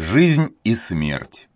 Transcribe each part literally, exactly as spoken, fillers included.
Жизнь и смерть.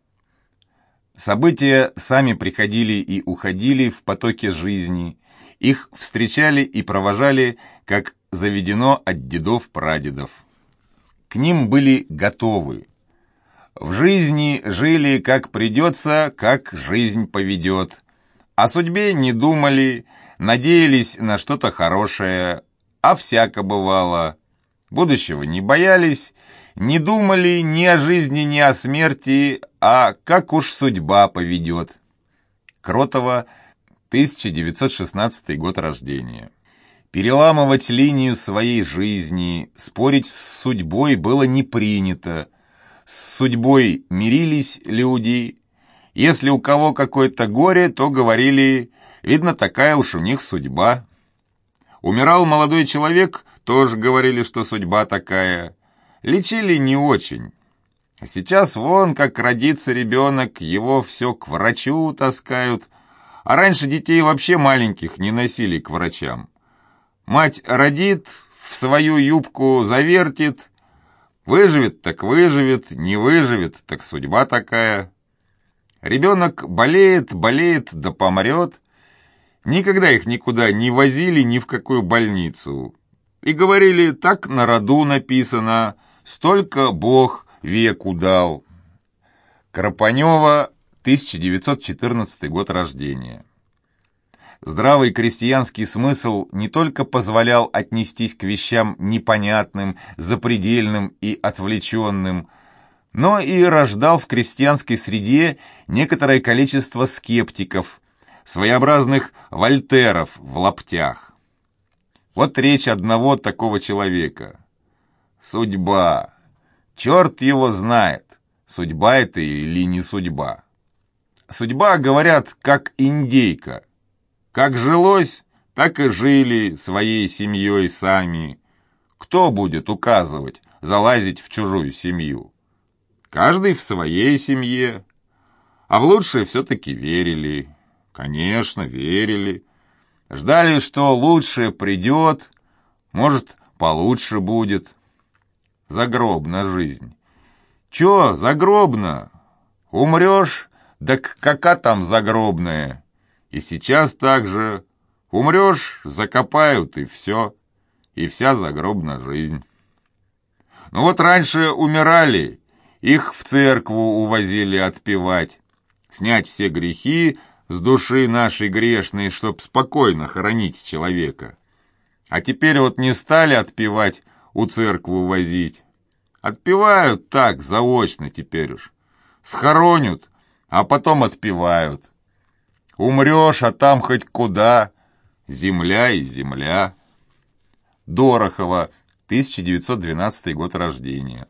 События сами приходили и уходили в потоке жизни, их встречали и провожали, как заведено от дедов-прадедов. К ним были готовы. В жизни жили как придется, как жизнь поведет. О судьбе не думали, надеялись на что-то хорошее, а всяко бывало. Будущего не боялись, не думали ни о жизни, ни о смерти, а как уж судьба поведет. Кротова, тысяча девятьсот шестнадцатый год рождения. Переламывать линию своей жизни, спорить с судьбой было не принято. С судьбой мирились люди. Если у кого какое-то горе, то говорили, видно, такая уж у них судьба. Умирал молодой человек, тоже говорили, что судьба такая. Лечили не очень. А сейчас вон, как родится ребенок, его все к врачу таскают. А раньше детей вообще маленьких не носили к врачам. Мать родит, в свою юбку завертит. Выживет, так выживет, не выживет, так судьба такая. Ребенок болеет, болеет, да помрет. Никогда их никуда не возили, ни в какую больницу. И говорили, так на роду написано, столько Бог веку дал. Карпанева, тысяча девятьсот четырнадцатый год рождения. Здравый крестьянский смысл не только позволял отнестись к вещам непонятным, запредельным и отвлеченным, но и рождал в крестьянской среде некоторое количество скептиков, своеобразных вольтеров в лаптях. Вот речь одного такого человека. Судьба. Черт его знает, судьба это или не судьба. Судьба, говорят, как индейка. Как жилось, так и жили своей семьей сами. Кто будет указывать, залазить в чужую семью? Каждый в своей семье. А в лучшее все-таки верили. Конечно, верили. Ждали, что лучшее придет, может, получше будет. Загробна жизнь. Чё загробна? Умрешь, так кака там загробная? И сейчас так же. Умрешь, закопают, и все. И вся загробна жизнь. Ну вот раньше умирали, их в церкву увозили отпевать, снять все грехи с души нашей грешной, чтоб спокойно хоронить человека. А теперь вот не стали отпевать, у церкву возить. Отпевают так, заочно теперь уж. Схоронят, а потом отпевают. Умрешь, а там хоть куда. Земля и земля. Дорохова, тысяча девятьсот двенадцатый год рождения.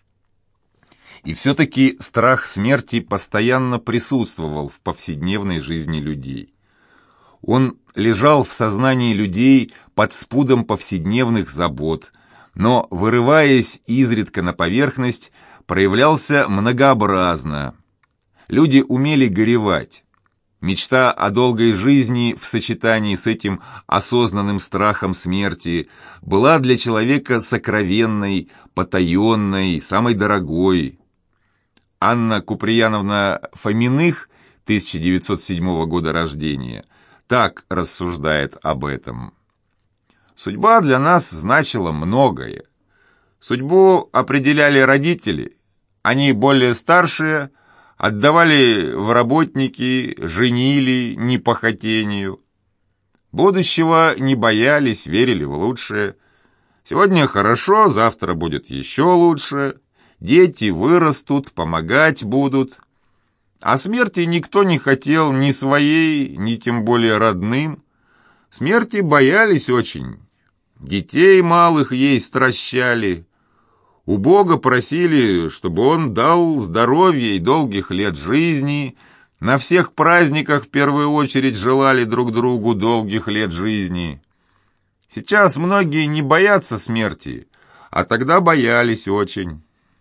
И все-таки страх смерти постоянно присутствовал в повседневной жизни людей. Он лежал в сознании людей под спудом повседневных забот, но, вырываясь изредка на поверхность, проявлялся многообразно. Люди умели горевать. Мечта о долгой жизни в сочетании с этим осознанным страхом смерти была для человека сокровенной, потаенной, самой дорогой. Анна Куприяновна Фоминых, тысяча девятьсот седьмого года рождения, так рассуждает об этом. Судьба для нас значила многое. Судьбу определяли родители, они более старшие, отдавали в работники, женили не по хотению. Будущего не боялись, верили в лучшее. Сегодня хорошо, завтра будет еще лучше. Дети вырастут, помогать будут. А смерти никто не хотел ни своей, ни тем более родным. Смерти боялись очень. Детей малых ей стращали. У Бога просили, чтобы он дал здоровья и долгих лет жизни. На всех праздниках в первую очередь желали друг другу долгих лет жизни. Сейчас многие не боятся смерти, а тогда боялись очень.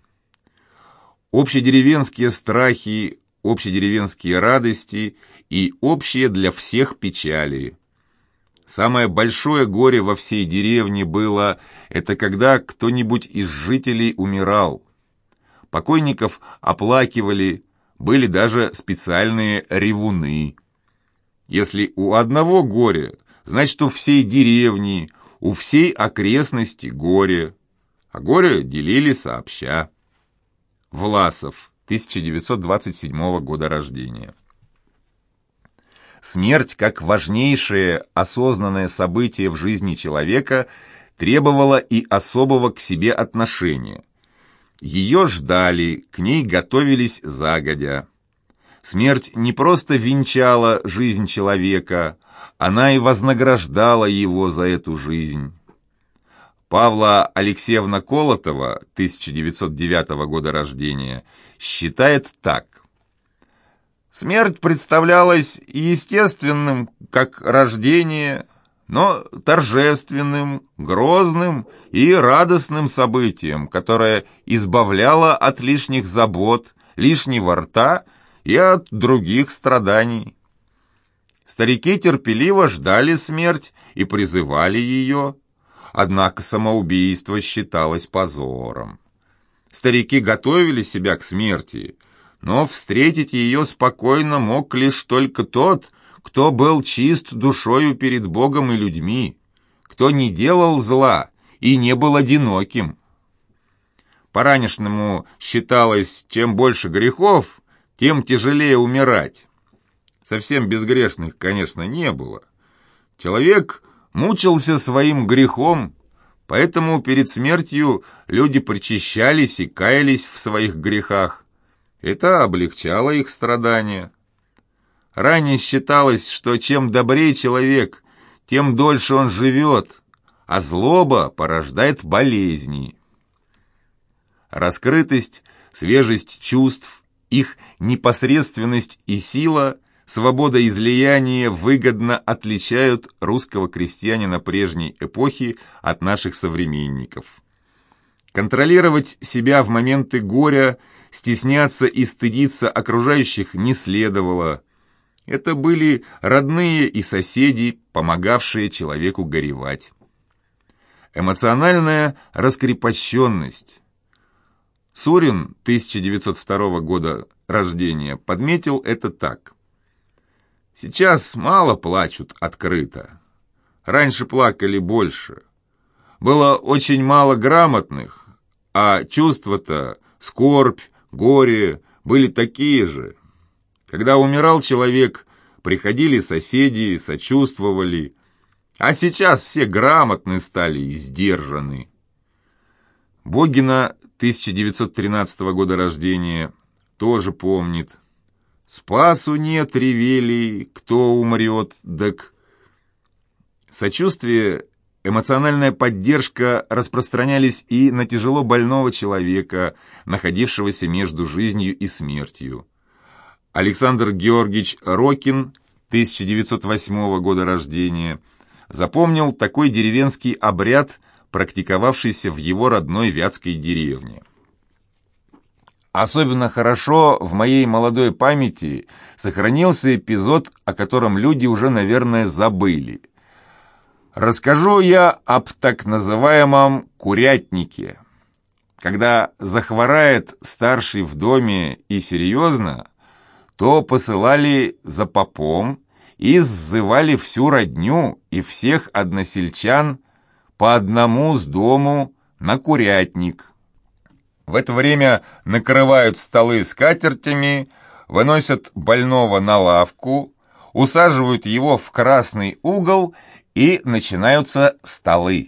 Общедеревенские страхи, общедеревенские радости и общие для всех печали. Самое большое горе во всей деревне было, это когда кто-нибудь из жителей умирал. Покойников оплакивали, были даже специальные ревуны. Если у одного горе, значит, у всей деревни, у всей окрестности горе, а горе делили сообща. Власов, тысяча девятьсот двадцать седьмого года рождения. Смерть, как важнейшее осознанное событие в жизни человека, требовала и особого к себе отношения. Ее ждали, к ней готовились загодя. Смерть не просто венчала жизнь человека, она и вознаграждала его за эту жизнь. Павла Алексеевна Колотова, тысяча девятьсот девятого года рождения, считает так. Смерть представлялась естественным, как рождение, но торжественным, грозным и радостным событием, которое избавляло от лишних забот, лишнего рта и от других страданий. Старики терпеливо ждали смерть и призывали ее, однако самоубийство считалось позором. Старики готовили себя к смерти, но встретить ее спокойно мог лишь только тот, кто был чист душою перед Богом и людьми, кто не делал зла и не был одиноким. По-ранешнему считалось, чем больше грехов, тем тяжелее умирать. Совсем безгрешных, конечно, не было. Человек мучился своим грехом, поэтому перед смертью люди причащались и каялись в своих грехах. Это облегчало их страдания. Ранее считалось, что чем добрее человек, тем дольше он живет, а злоба порождает болезни. Раскрытость, свежесть чувств, их непосредственность и сила, свобода излияния выгодно отличают русского крестьянина прежней эпохи от наших современников. Контролировать себя в моменты горя, стесняться и стыдиться окружающих не следовало. Это были родные и соседи, помогавшие человеку горевать. Эмоциональная раскрепощенность. Сурин, тысяча девятьсот второго года рождения, подметил это так. Сейчас мало плачут открыто. Раньше плакали больше. Было очень мало грамотных, а чувства-то, скорбь, горе были такие же. Когда умирал человек, приходили соседи, сочувствовали. А сейчас все грамотны стали и сдержаны. Богина, тысяча девятьсот тринадцатого года рождения, тоже помнит. «Спасу нет, ревели, кто умрет, дак...» Сочувствие, эмоциональная поддержка распространялись и на тяжело больного человека, находившегося между жизнью и смертью. Александр Георгиевич Рокин, тысяча девятьсот восьмого года рождения, запомнил такой деревенский обряд, практиковавшийся в его родной вятской деревне. Особенно хорошо в моей молодой памяти сохранился эпизод, о котором люди уже, наверное, забыли. Расскажу я об так называемом «курятнике». Когда захворает старший в доме и серьезно, то посылали за попом и сзывали всю родню и всех односельчан по одному с дому на курятник. В это время накрывают столы скатертями, выносят больного на лавку, усаживают его в красный угол, и начинаются столы.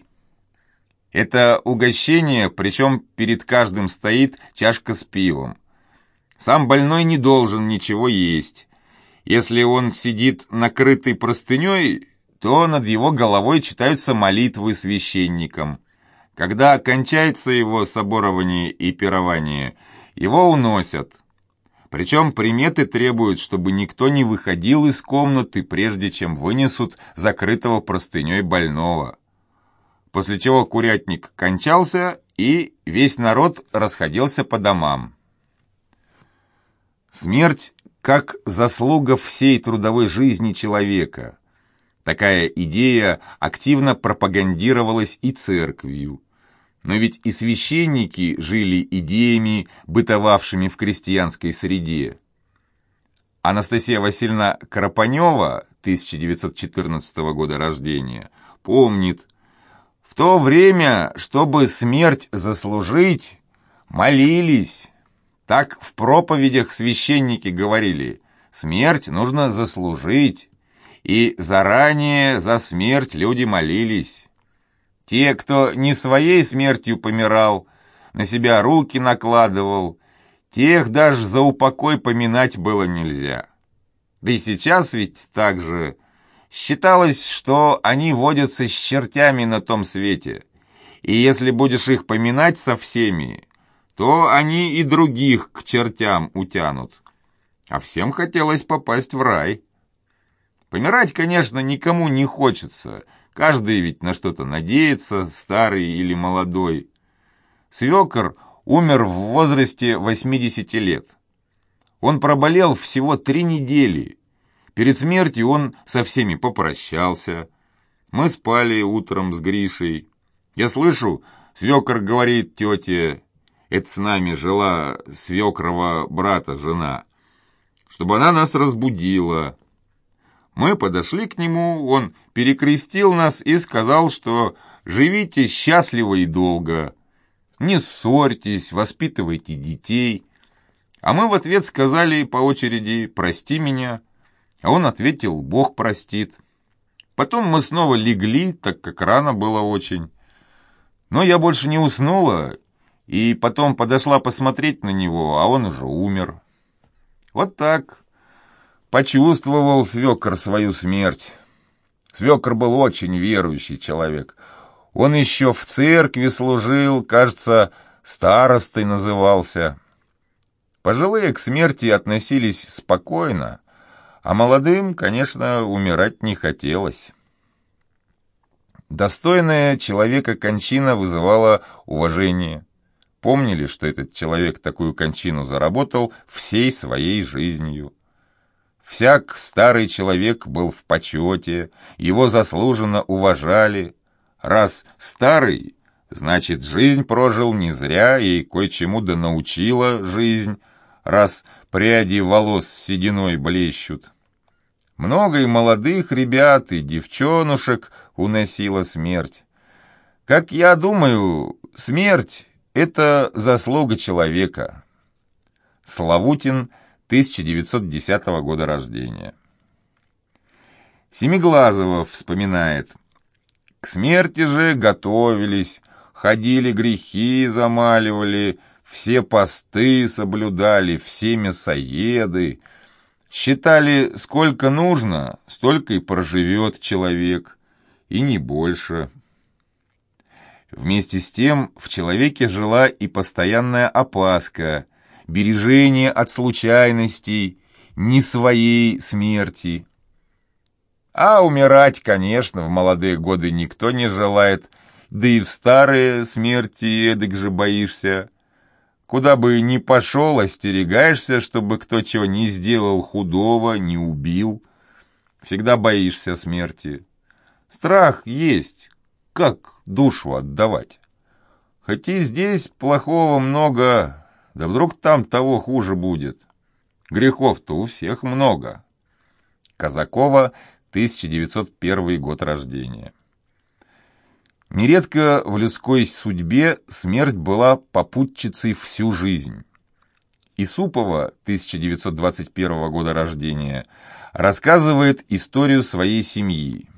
Это угощение, причем перед каждым стоит чашка с пивом. Сам больной не должен ничего есть. Если он сидит накрытый простыней, то над его головой читаются молитвы священникам. Когда кончается его соборование и пирование, его уносят. Причем приметы требуют, чтобы никто не выходил из комнаты, прежде чем вынесут закрытого простыней больного. После чего курятник кончался, и весь народ расходился по домам. Смерть как заслуга всей трудовой жизни человека. Такая идея активно пропагандировалась и церковью. Но ведь и священники жили идеями, бытовавшими в крестьянской среде. Анастасия Васильевна Карапанева, тысяча девятьсот четырнадцатого года рождения, помнит: в то время, чтобы смерть заслужить, молились. Так в проповедях священники говорили: смерть нужно заслужить, и заранее за смерть люди молились. Те, кто не своей смертью помирал, на себя руки накладывал, тех даже за упокой поминать было нельзя. Да и сейчас ведь так же. Считалось, что они водятся с чертями на том свете, и если будешь их поминать со всеми, то они и других к чертям утянут. А всем хотелось попасть в рай. Помирать, конечно, никому не хочется. Каждый ведь на что-то надеется, старый или молодой. Свекор умер в возрасте восьмидесяти лет. Он проболел всего три недели. Перед смертью он со всеми попрощался. Мы спали утром с Гришей. Я слышу, свекор говорит тете, это с нами жила свекрова брата жена, чтобы она нас разбудила. Мы подошли к нему, он перекрестил нас и сказал, что живите счастливо и долго, не ссорьтесь, воспитывайте детей. А мы в ответ сказали по очереди «прости меня», а он ответил «Бог простит». Потом мы снова легли, так как рано было очень. Но я больше не уснула, и потом подошла посмотреть на него, а он уже умер. Вот так. Почувствовал свекор свою смерть. Свекор был очень верующий человек. Он еще в церкви служил, кажется, старостой назывался. Пожилые к смерти относились спокойно, а молодым, конечно, умирать не хотелось. Достойная человека кончина вызывала уважение. Помнили, что этот человек такую кончину заработал всей своей жизнью. Всяк старый человек был в почете, его заслуженно уважали. Раз старый, значит, жизнь прожил не зря и кое-чему да научила жизнь, раз пряди волос сединой блещут. Много и молодых ребят, и девчонушек уносила смерть. Как я думаю, смерть — это заслуга человека. Славутин, тысяча девятьсот десятого года рождения. Семиглазова вспоминает: к смерти же готовились, ходили грехи замаливали, все посты соблюдали, все мясоеды. Считали, сколько нужно, столько и проживет человек, и не больше. Вместе с тем в человеке жила и постоянная опаска, бережение от случайностей, не своей смерти. А умирать, конечно, в молодые годы никто не желает, да и в старые смерти эдак же боишься. Куда бы ни пошел, остерегаешься, чтобы кто чего не сделал худого, не убил. Всегда боишься смерти. Страх есть, как душу отдавать. Хоть и здесь плохого много, да вдруг там того хуже будет. Грехов-то у всех много. Казакова, тысяча девятьсот первый год рождения. Нередко в людской судьбе смерть была попутчицей всю жизнь. Исупова, тысяча девятьсот двадцать первого года рождения, рассказывает историю своей семьи.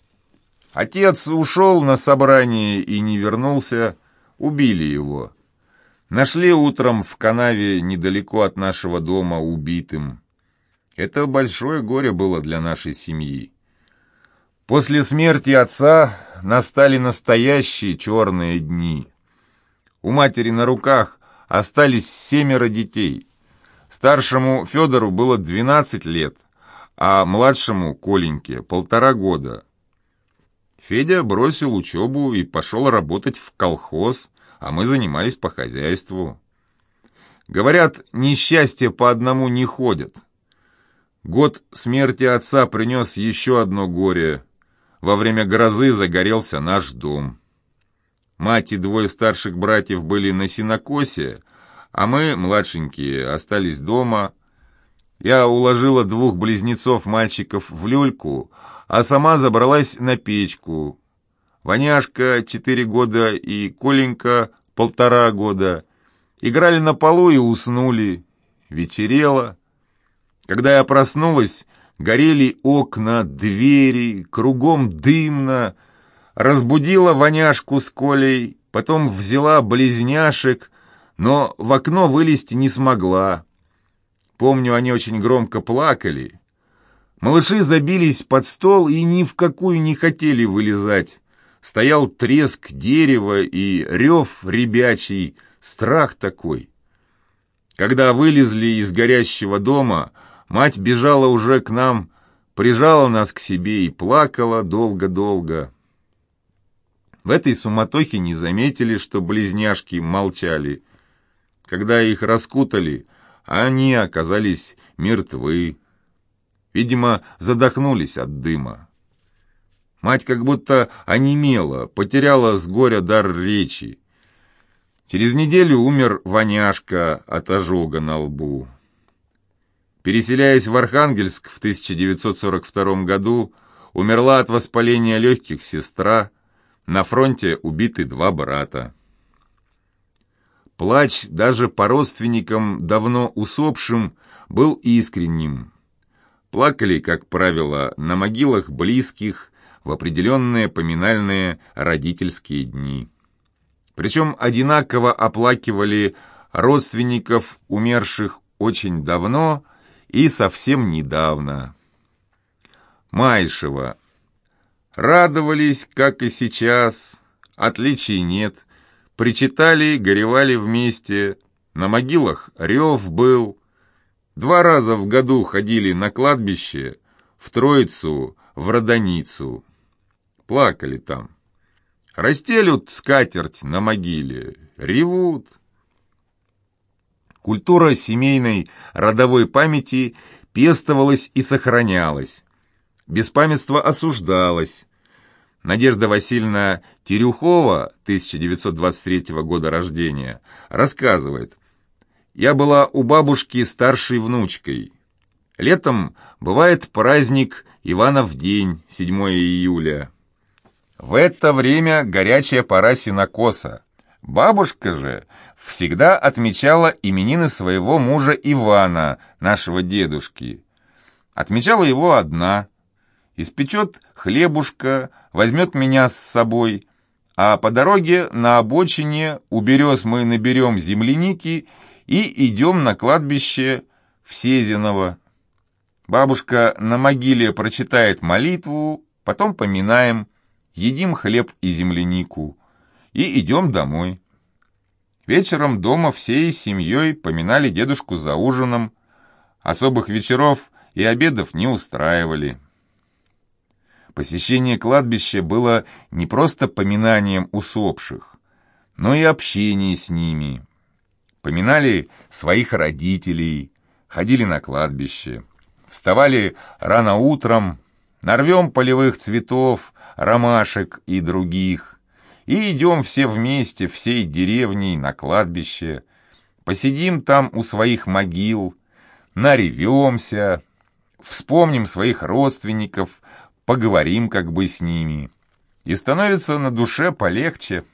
Отец ушел на собрание и не вернулся, убили его. Нашли утром в канаве недалеко от нашего дома убитым. Это большое горе было для нашей семьи. После смерти отца настали настоящие черные дни. У матери на руках остались семеро детей. Старшему Федору было двенадцать лет, а младшему Коленьке полтора года. Федя бросил учебу и пошел работать в колхоз, а мы занимались по хозяйству. Говорят, несчастья по одному не ходят. Год смерти отца принес еще одно горе. Во время грозы загорелся наш дом. Мать и двое старших братьев были на сенокосе, а мы, младшенькие, остались дома. Я уложила двух близнецов-мальчиков в люльку, а сама забралась на печку. Ваняшка четыре года и Коленька полтора года играли на полу и уснули. Вечерело. Когда я проснулась, горели окна, двери, кругом дымно. Разбудила Ваняшку с Колей, потом взяла близняшек, но в окно вылезти не смогла. Помню, они очень громко плакали. Малыши забились под стол и ни в какую не хотели вылезать. Стоял треск дерева и рев ребячий, страх такой. Когда вылезли из горящего дома, мать бежала уже к нам, прижала нас к себе и плакала долго-долго. В этой суматохе не заметили, что близняшки молчали. Когда их раскутали, они оказались мертвы. Видимо, задохнулись от дыма. Мать как будто онемела, потеряла с горя дар речи. Через неделю умер Ваняшка от ожога на лбу. Переселяясь в Архангельск в тысяча девятьсот сорок втором году, умерла от воспаления легких сестра, на фронте убиты два брата. Плач даже по родственникам, давно усопшим, был искренним. Плакали, как правило, на могилах близких в определенные поминальные родительские дни. Причем одинаково оплакивали родственников, умерших очень давно и совсем недавно. Майшева. Радовались, как и сейчас, отличий нет. Причитали, горевали вместе, на могилах рев был. Два раза в году ходили на кладбище, в Троицу, в Родоницу. Плакали там. Расстелют скатерть на могиле, ревут. Культура семейной родовой памяти пестовалась и сохранялась. Беспамятство осуждалось. Надежда Васильевна Терюхова, тысяча девятьсот двадцать третьего года рождения, рассказывает: «Я была у бабушки старшей внучкой. Летом бывает праздник Иванов день, седьмое июля. В это время горячая пора сенокоса. Бабушка же всегда отмечала именины своего мужа Ивана, нашего дедушки. Отмечала его одна. Испечет хлебушка, возьмет меня с собой, а по дороге на обочине у берез мы наберем земляники и идем на кладбище в Сезиново. Бабушка на могиле прочитает молитву, потом поминаем, едим хлеб и землянику и идем домой. Вечером дома всей семьей поминали дедушку за ужином, особых вечеров и обедов не устраивали». Посещение кладбища было не просто поминанием усопших, но и общение с ними. Поминали своих родителей, ходили на кладбище, вставали рано утром, нарвем полевых цветов, ромашек и других, и идем все вместе, всей деревней на кладбище, посидим там у своих могил, наревемся, вспомним своих родственников, поговорим как бы с ними, и становится на душе полегче.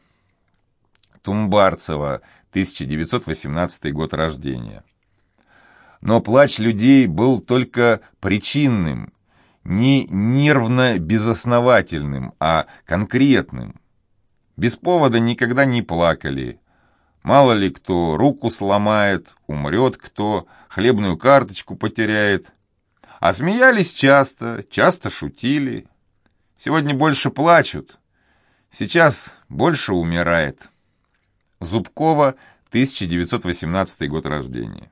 Тумбарцева, тысяча девятьсот восемнадцатый год рождения. Но плач людей был только причинным, не нервно-безосновательным, а конкретным. Без повода никогда не плакали. Мало ли кто руку сломает, умрет кто, хлебную карточку потеряет. А смеялись часто, часто шутили. Сегодня больше плачут, сейчас больше умирает. Зубкова, тысяча девятьсот восемнадцатый год рождения.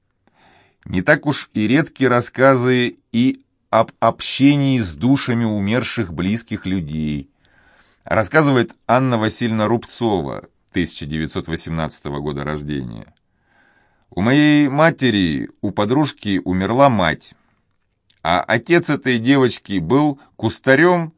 Не так уж и редки рассказы и об общении с душами умерших близких людей. Рассказывает Анна Васильевна Рубцова, тысяча девятьсот восемнадцатого года рождения. У моей матери, у подружки умерла мать. А отец этой девочки был кустарем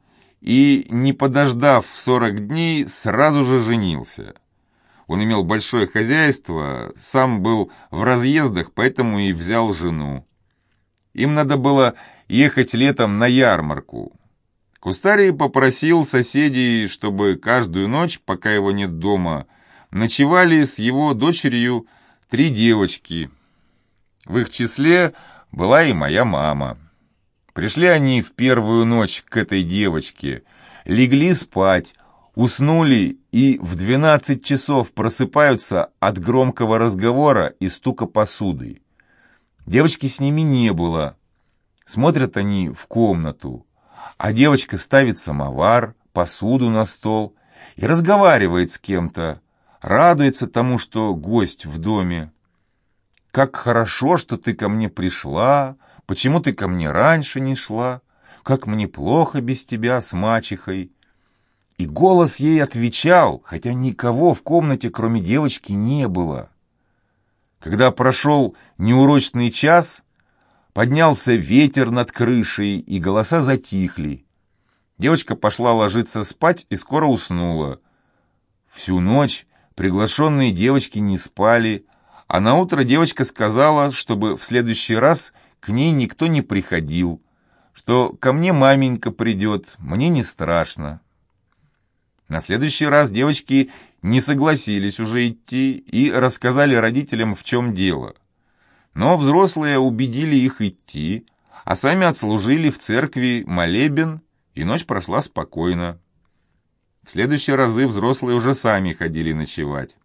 и, не подождав сорок дней, сразу же женился. Он имел большое хозяйство, сам был в разъездах, поэтому и взял жену. Им надо было ехать летом на ярмарку. Кустарий попросил соседей, чтобы каждую ночь, пока его нет дома, ночевали с его дочерью три девочки. В их числе была и моя мама. Пришли они в первую ночь к этой девочке, легли спать, уснули и в двенадцать часов просыпаются от громкого разговора и стука посуды. Девочки с ними не было. Смотрят они в комнату, а девочка ставит самовар, посуду на стол и разговаривает с кем-то, радуется тому, что гость в доме. «Как хорошо, что ты ко мне пришла! Почему ты ко мне раньше не шла? Как мне плохо без тебя с мачехой!» И голос ей отвечал, хотя никого в комнате, кроме девочки, не было. Когда прошел неурочный час, поднялся ветер над крышей, и голоса затихли. Девочка пошла ложиться спать и скоро уснула. Всю ночь приглашенные девочки не спали, а наутро девочка сказала, чтобы в следующий раз к ней никто не приходил, что ко мне маменька придет, мне не страшно. На следующий раз девочки не согласились уже идти и рассказали родителям, в чем дело. Но взрослые убедили их идти, а сами отслужили в церкви молебен, и ночь прошла спокойно. В следующие разы взрослые уже сами ходили ночевать.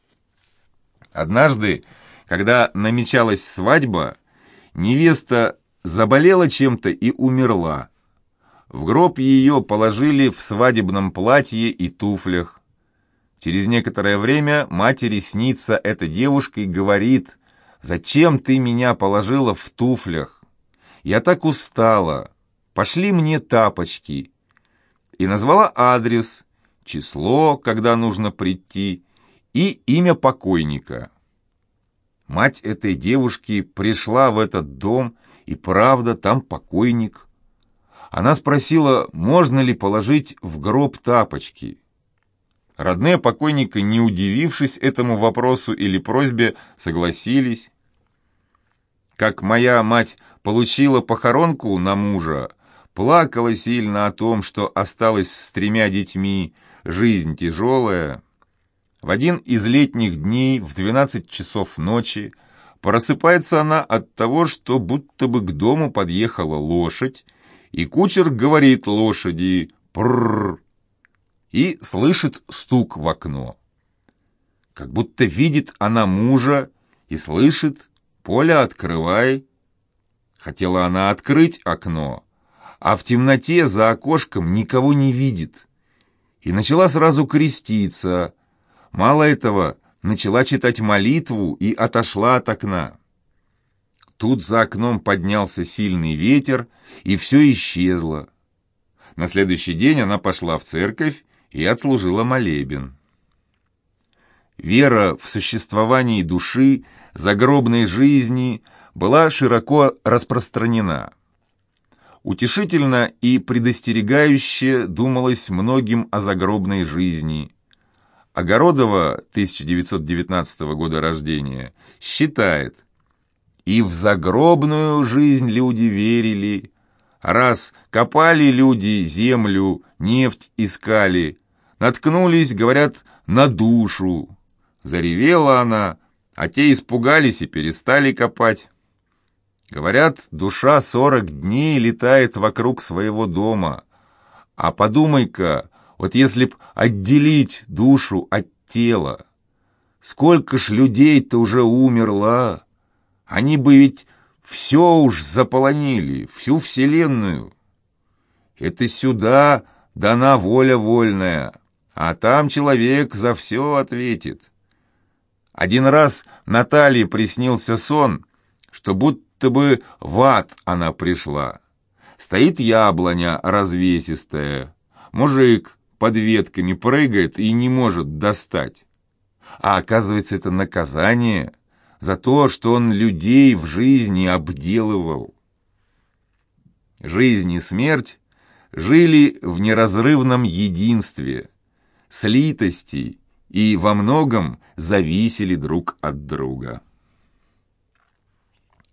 Однажды, когда намечалась свадьба, невеста заболела чем-то и умерла. В гроб ее положили в свадебном платье и туфлях. Через некоторое время матери снится эта девушка и говорит: «Зачем ты меня положила в туфлях? Я так устала. Пошли мне тапочки». И назвала адрес, число, когда нужно прийти, и имя покойника. Мать этой девушки пришла в этот дом, и правда, там покойник. Она спросила, можно ли положить в гроб тапочки. Родные покойника, не удивившись этому вопросу или просьбе, согласились. Как моя мать получила похоронку на мужа, плакала сильно о том, что осталась с тремя детьми, жизнь тяжелая. В один из летних дней в двенадцать часов ночи просыпается она от того, что будто бы к дому подъехала лошадь, и кучер говорит лошади «прррр» и слышит стук в окно. Как будто видит она мужа и слышит «Поля, открывай». Хотела она открыть окно, а в темноте за окошком никого не видит. И начала сразу креститься. Мало этого, начала читать молитву и отошла от окна. Тут за окном поднялся сильный ветер, и все исчезло. На следующий день она пошла в церковь и отслужила молебен. Вера в существование души, загробной жизни была широко распространена. Утешительно и предостерегающе думалось многим о загробной жизни. Огородова, тысяча девятьсот девятнадцатого года рождения, считает: «И в загробную жизнь люди верили, раз копали люди землю, нефть искали, наткнулись, говорят, на душу. Заревела она, а те испугались и перестали копать. Говорят, душа сорок дней летает вокруг своего дома. А подумай-ка, вот если б отделить душу от тела, сколько ж людей-то уже умерло, они бы ведь все уж заполонили, всю вселенную. Это сюда дана воля вольная, а там человек за все ответит». Один раз Наталье приснился сон, что будто бы в ад она пришла. Стоит яблоня развесистая, мужик под ветками прыгает и не может достать. А оказывается, это наказание за то, что он людей в жизни обделывал. Жизнь и смерть, жили в неразрывном единстве, слитости и во многом зависели друг от друга.